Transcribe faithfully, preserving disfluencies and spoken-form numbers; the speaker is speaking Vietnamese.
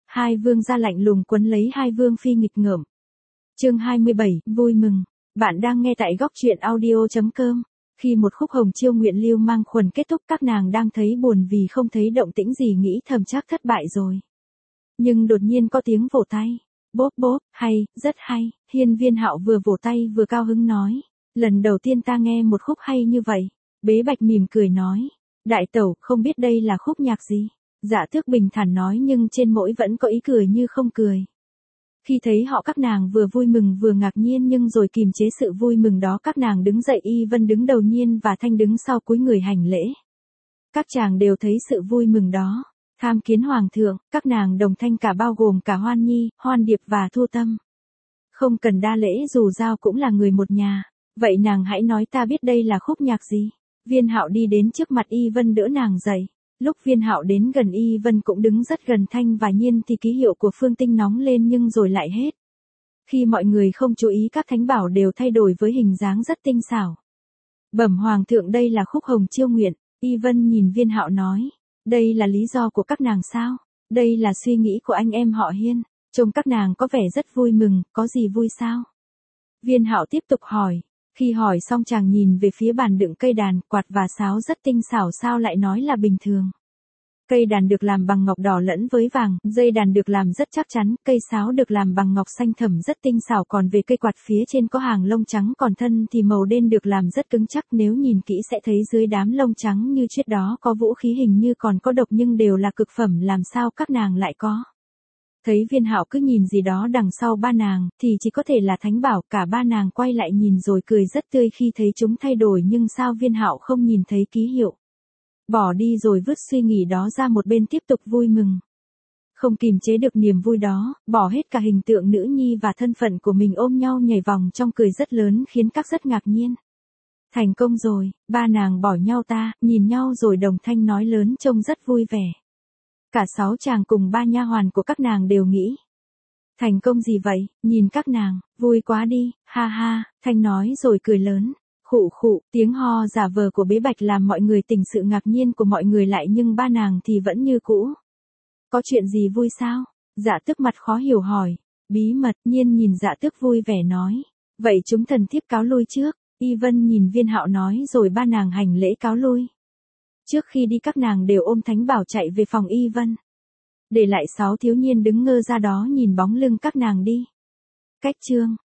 Hai vương gia lạnh lùng quấn lấy hai vương phi nghịch ngợm. Chương hai mươi bảy, vui mừng. Bạn đang nghe tại góc truyện audio chấm com. Khi một khúc hồng chiêu nguyện lưu mang khuẩn kết thúc, các nàng đang thấy buồn vì không thấy động tĩnh gì, nghĩ thầm chắc thất bại rồi. Nhưng đột nhiên có tiếng vỗ tay. Bốp bốp, hay, rất hay. Hiên Viên Hạo vừa vỗ tay vừa cao hứng nói. Lần đầu tiên ta nghe một khúc hay như vậy. Bế Bạch mỉm cười nói. Đại tẩu, không biết đây là khúc nhạc gì? Dạ Tước bình thản nói, nhưng trên mỗi vẫn có ý cười như không cười. Khi thấy họ, các nàng vừa vui mừng vừa ngạc nhiên, nhưng rồi kìm chế sự vui mừng đó, các nàng đứng dậy. Y Vân đứng đầu, Nhiên và Thanh đứng sau cúi người hành lễ. Các chàng đều thấy sự vui mừng đó. Tham kiến hoàng thượng, các nàng đồng thanh cả, bao gồm cả Hoan Nhi, Hoan Điệp và Thu Tâm. Không cần đa lễ, dù sao cũng là người một nhà. Vậy nàng hãy nói ta biết đây là khúc nhạc gì. Viên Hạo đi đến trước mặt Y Vân đỡ nàng dậy. Lúc Viên Hạo đến gần, Y Vân cũng đứng rất gần Thanh và Nhiên, thì ký hiệu của Phương Tinh nóng lên nhưng rồi lại hết. Khi mọi người không chú ý, các thánh bảo đều thay đổi với hình dáng rất tinh xảo. Bẩm hoàng thượng, đây là khúc hồng chiêu nguyện. Y Vân nhìn Viên Hạo nói. Đây là lý do của các nàng sao? Đây là suy nghĩ của anh em họ Hiên. Trông các nàng có vẻ rất vui mừng, có gì vui sao? Viên Hạo tiếp tục hỏi. Khi hỏi xong, chàng nhìn về phía bàn đựng cây đàn, quạt và sáo rất tinh xảo, sao lại nói là bình thường? Cây đàn được làm bằng ngọc đỏ lẫn với vàng, dây đàn được làm rất chắc chắn, cây sáo được làm bằng ngọc xanh thẳm rất tinh xảo, còn về cây quạt phía trên có hàng lông trắng, còn thân thì màu đen được làm rất cứng chắc, nếu nhìn kỹ sẽ thấy dưới đám lông trắng như tuyết đó có vũ khí, hình như còn có độc, nhưng đều là cực phẩm, làm sao các nàng lại có? Thấy Viên Hạo cứ nhìn gì đó đằng sau ba nàng, thì chỉ có thể là thánh bảo. Cả ba nàng quay lại nhìn rồi cười rất tươi khi thấy chúng thay đổi, nhưng sao Viên Hạo không nhìn thấy ký hiệu? Bỏ đi rồi vứt suy nghĩ đó ra một bên, tiếp tục vui mừng. Không kìm chế được niềm vui đó, bỏ hết cả hình tượng nữ nhi và thân phận của mình, ôm nhau nhảy vòng trong, cười rất lớn khiến các rất ngạc nhiên. Thành công rồi, ba nàng bỏ nhau ta, nhìn nhau rồi đồng thanh nói lớn, trông rất vui vẻ. Cả sáu chàng cùng ba nha hoàn của các nàng đều nghĩ. Thành công gì vậy, nhìn các nàng, vui quá đi, ha ha, Thanh nói rồi cười lớn. Khụ khụ, tiếng ho giả vờ của Bế Bạch làm mọi người tỉnh sự ngạc nhiên của mọi người lại, nhưng ba nàng thì vẫn như cũ. Có chuyện gì vui sao? Dạ Tước mặt khó hiểu hỏi. Bí mật. Nhiên nhìn Dạ Tước vui vẻ nói. Vậy chúng thần thiếp cáo lui trước. Y Vân nhìn Viên Hạo nói, rồi ba nàng hành lễ cáo lui. Trước khi đi, các nàng đều ôm thánh bảo chạy về phòng Y Vân. Để lại sáu thiếu niên đứng ngơ ra đó nhìn bóng lưng các nàng đi. Cách chương.